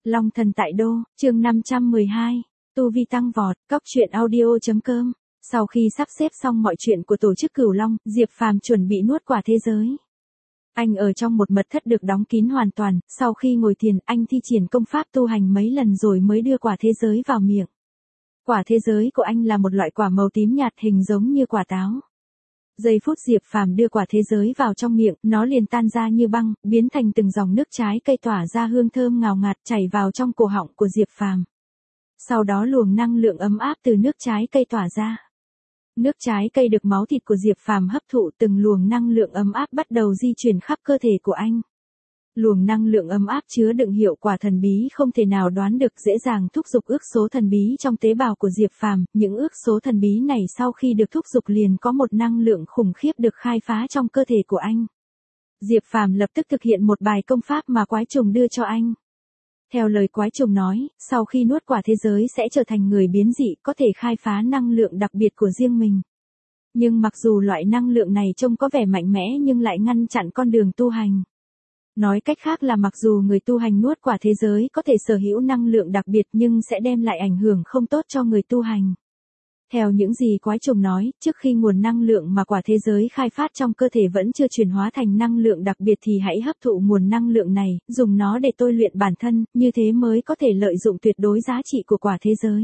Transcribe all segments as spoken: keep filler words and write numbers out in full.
Long thần tại đô, chương năm trăm mười hai, tu vi tăng vọt, cóc truyện audio.com. Sau khi sắp xếp xong mọi chuyện của tổ chức Cửu Long, Diệp Phàm chuẩn bị nuốt quả thế giới. Anh ở trong một mật thất được đóng kín hoàn toàn, sau khi ngồi thiền, anh thi triển công pháp tu hành mấy lần rồi mới đưa quả thế giới vào miệng. Quả thế giới của anh là một loại quả màu tím nhạt hình giống như quả táo. Giây phút Diệp Phàm đưa quả thế giới vào trong miệng, nó liền tan ra như băng, biến thành từng dòng nước trái cây tỏa ra hương thơm ngào ngạt chảy vào trong cổ họng của Diệp Phàm. Sau đó luồng năng lượng ấm áp từ nước trái cây tỏa ra. Nước trái cây được máu thịt của Diệp Phàm hấp thụ, từng luồng năng lượng ấm áp bắt đầu di chuyển khắp cơ thể của anh. Luồng năng lượng ấm áp chứa đựng hiệu quả thần bí không thể nào đoán được, dễ dàng thúc giục ước số thần bí trong tế bào của Diệp Phàm. Những ước số thần bí này sau khi được thúc giục liền có một năng lượng khủng khiếp được khai phá trong cơ thể của anh. Diệp Phàm lập tức thực hiện một bài công pháp mà quái trùng đưa cho anh. Theo lời quái trùng nói, sau khi nuốt quả thế giới sẽ trở thành người biến dị, có thể khai phá năng lượng đặc biệt của riêng mình. Nhưng mặc dù loại năng lượng này trông có vẻ mạnh mẽ nhưng lại ngăn chặn con đường tu hành. Nói cách khác là mặc dù người tu hành nuốt quả thế giới có thể sở hữu năng lượng đặc biệt nhưng sẽ đem lại ảnh hưởng không tốt cho người tu hành. Theo những gì quái trùng nói, trước khi nguồn năng lượng mà quả thế giới khai phát trong cơ thể vẫn chưa chuyển hóa thành năng lượng đặc biệt thì hãy hấp thụ nguồn năng lượng này, dùng nó để tôi luyện bản thân, như thế mới có thể lợi dụng tuyệt đối giá trị của quả thế giới.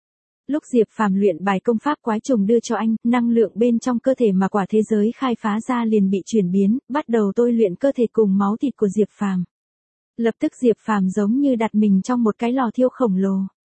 Lúc Diệp Phàm luyện bài công pháp quái trùng đưa cho anh, năng lượng bên trong cơ thể mà quả thế giới khai phá ra liền bị chuyển biến, bắt đầu tôi luyện cơ thể cùng máu thịt của Diệp Phàm. Lập tức Diệp Phàm giống như đặt mình trong một cái lò thiêu khổng lồ.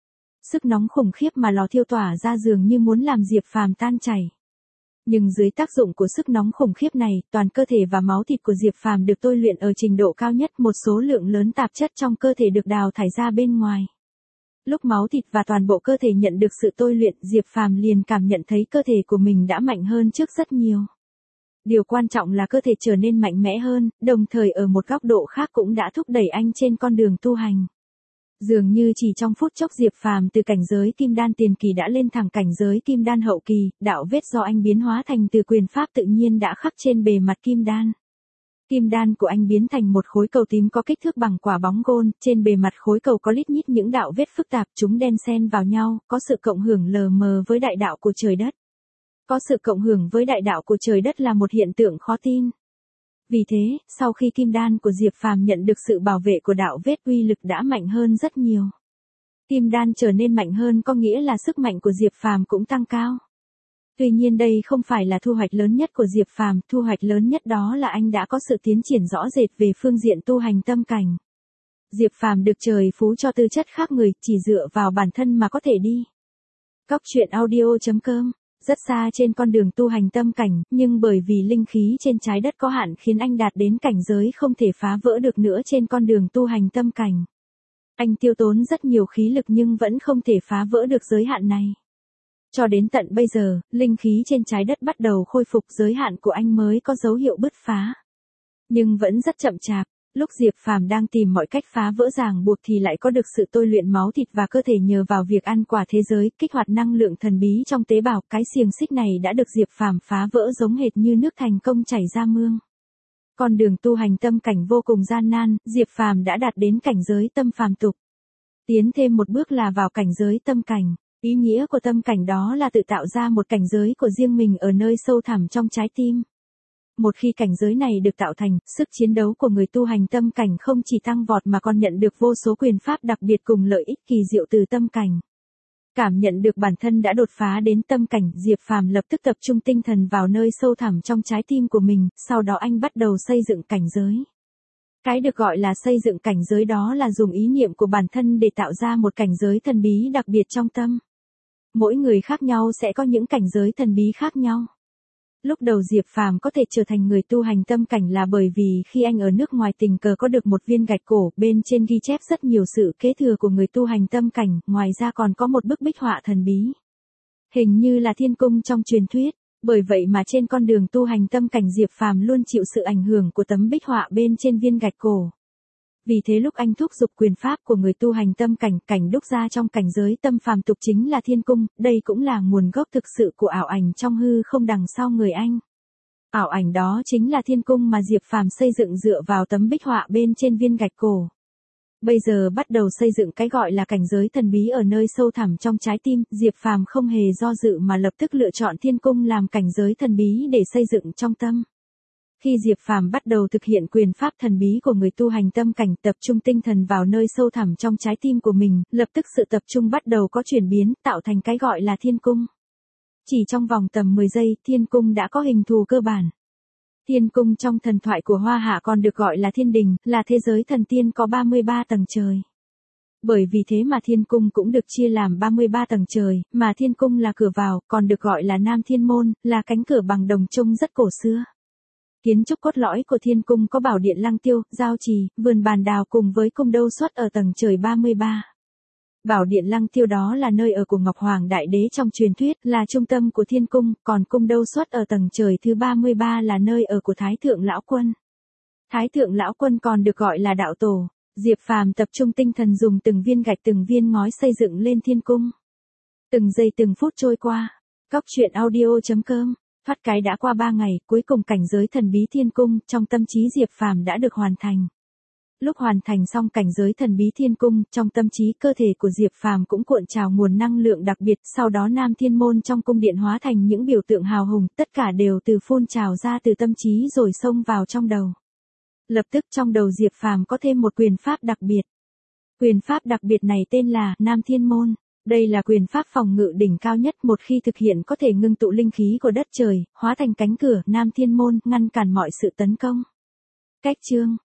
Sức nóng khủng khiếp mà lò thiêu tỏa ra dường như muốn làm Diệp Phàm tan chảy. Nhưng dưới tác dụng của sức nóng khủng khiếp này, toàn cơ thể và máu thịt của Diệp Phàm được tôi luyện ở trình độ cao nhất, một số lượng lớn tạp chất trong cơ thể được đào thải ra bên ngoài. Lúc máu thịt và toàn bộ cơ thể nhận được sự tôi luyện, Diệp Phàm liền cảm nhận thấy cơ thể của mình đã mạnh hơn trước rất nhiều. Điều quan trọng là cơ thể trở nên mạnh mẽ hơn, đồng thời ở một góc độ khác cũng đã thúc đẩy anh trên con đường tu hành. Dường như chỉ trong phút chốc Diệp Phàm từ cảnh giới kim đan tiền kỳ đã lên thẳng cảnh giới kim đan hậu kỳ, đạo vết do anh biến hóa thành từ quyền pháp tự nhiên đã khắc trên bề mặt kim đan. Kim đan của anh biến thành một khối cầu tím có kích thước bằng quả bóng gôn, trên bề mặt khối cầu có lít nhít những đạo vết phức tạp, chúng đan xen vào nhau, có sự cộng hưởng lờ mờ với đại đạo của trời đất. Có sự cộng hưởng với đại đạo của trời đất là một hiện tượng khó tin. Vì thế, sau khi kim đan của Diệp Phàm nhận được sự bảo vệ của đạo vết, uy lực đã mạnh hơn rất nhiều. Kim đan trở nên mạnh hơn có nghĩa là sức mạnh của Diệp Phàm cũng tăng cao. Tuy nhiên đây không phải là thu hoạch lớn nhất của Diệp Phàm, thu hoạch lớn nhất đó là anh đã có sự tiến triển rõ rệt về phương diện tu hành tâm cảnh. Diệp Phàm được trời phú cho tư chất khác người, chỉ dựa vào bản thân mà có thể đi. cóc truyện audio.com. Rất xa trên con đường tu hành tâm cảnh, nhưng bởi vì linh khí trên trái đất có hạn khiến anh đạt đến cảnh giới không thể phá vỡ được nữa trên con đường tu hành tâm cảnh. Anh tiêu tốn rất nhiều khí lực nhưng vẫn không thể phá vỡ được giới hạn này. Cho đến tận bây giờ, linh khí trên trái đất bắt đầu khôi phục, giới hạn của anh mới có dấu hiệu bứt phá. Nhưng vẫn rất chậm chạp. Lúc Diệp Phàm đang tìm mọi cách phá vỡ ràng buộc thì lại có được sự tôi luyện máu thịt và cơ thể nhờ vào việc ăn quả thế giới, kích hoạt năng lượng thần bí trong tế bào, cái xiềng xích này đã được Diệp Phàm phá vỡ giống hệt như nước thành công chảy ra mương. Con đường tu hành tâm cảnh vô cùng gian nan, Diệp Phàm đã đạt đến cảnh giới tâm phàm tục. Tiến thêm một bước là vào cảnh giới tâm cảnh. Ý nghĩa của tâm cảnh đó là tự tạo ra một cảnh giới của riêng mình ở nơi sâu thẳm trong trái tim. Một khi cảnh giới này được tạo thành, sức chiến đấu của người tu hành tâm cảnh không chỉ tăng vọt mà còn nhận được vô số quyền pháp đặc biệt cùng lợi ích kỳ diệu từ tâm cảnh. Cảm nhận được bản thân đã đột phá đến tâm cảnh, Diệp Phàm lập tức tập trung tinh thần vào nơi sâu thẳm trong trái tim của mình, sau đó anh bắt đầu xây dựng cảnh giới. Cái được gọi là xây dựng cảnh giới đó là dùng ý niệm của bản thân để tạo ra một cảnh giới thần bí đặc biệt trong tâm. Mỗi người khác nhau sẽ có những cảnh giới thần bí khác nhau. Lúc đầu Diệp Phàm có thể trở thành người tu hành tâm cảnh là bởi vì khi anh ở nước ngoài tình cờ có được một viên gạch cổ, bên trên ghi chép rất nhiều sự kế thừa của người tu hành tâm cảnh, ngoài ra còn có một bức bích họa thần bí. Hình như là thiên cung trong truyền thuyết, bởi vậy mà trên con đường tu hành tâm cảnh Diệp Phàm luôn chịu sự ảnh hưởng của tấm bích họa bên trên viên gạch cổ. Vì thế lúc anh thúc giục quyền pháp của người tu hành tâm cảnh, cảnh đúc ra trong cảnh giới tâm phàm tục chính là thiên cung, đây cũng là nguồn gốc thực sự của ảo ảnh trong hư không đằng sau người anh. Ảo ảnh đó chính là thiên cung mà Diệp Phàm xây dựng dựa vào tấm bích họa bên trên viên gạch cổ. Bây giờ bắt đầu xây dựng cái gọi là cảnh giới thần bí ở nơi sâu thẳm trong trái tim, Diệp Phàm không hề do dự mà lập tức lựa chọn Thiên Cung làm cảnh giới thần bí để xây dựng trong tâm. Khi Diệp Phàm bắt đầu thực hiện quyền pháp thần bí của người tu hành tâm cảnh, tập trung tinh thần vào nơi sâu thẳm trong trái tim của mình, lập tức sự tập trung bắt đầu có chuyển biến, tạo thành cái gọi là Thiên Cung. Chỉ trong vòng tầm mười giây, Thiên Cung đã có hình thù cơ bản. Thiên Cung trong thần thoại của Hoa Hạ còn được gọi là Thiên Đình, là thế giới thần tiên có ba mươi ba tầng trời. Bởi vì thế mà Thiên Cung cũng được chia làm ba mươi ba tầng trời, mà Thiên Cung là cửa vào, còn được gọi là Nam Thiên Môn, là cánh cửa bằng đồng trông rất cổ xưa. Kiến trúc cốt lõi của Thiên Cung có bảo điện lăng tiêu, giao trì, vườn bàn đào cùng với cung đâu xuất ở tầng trời ba mươi ba. Bảo điện lăng tiêu đó là nơi ở của Ngọc Hoàng Đại Đế trong truyền thuyết, là trung tâm của Thiên Cung, còn cung đâu xuất ở tầng trời thứ ba mươi ba là nơi ở của Thái Thượng Lão Quân. Thái Thượng Lão Quân còn được gọi là Đạo Tổ. Diệp Phàm tập trung tinh thần dùng từng viên gạch từng viên ngói xây dựng lên Thiên Cung. Từng giây từng phút trôi qua. Cóc truyện audio chấm com. Thoát cái đã qua ba ngày, cuối cùng cảnh giới thần bí Thiên Cung trong tâm trí Diệp Phàm đã được hoàn thành. Lúc hoàn thành xong cảnh giới thần bí Thiên Cung, trong tâm trí cơ thể của Diệp Phàm cũng cuộn trào nguồn năng lượng đặc biệt, sau đó Nam Thiên Môn trong cung điện hóa thành những biểu tượng hào hùng, tất cả đều từ phun trào ra từ tâm trí rồi xông vào trong đầu. Lập tức trong đầu Diệp Phàm có thêm một quyền pháp đặc biệt. Quyền pháp đặc biệt này tên là Nam Thiên Môn. Đây là quyền pháp phòng ngự đỉnh cao nhất, một khi thực hiện có thể ngưng tụ linh khí của đất trời, hóa thành cánh cửa Nam Thiên Môn, ngăn cản mọi sự tấn công. Cách chương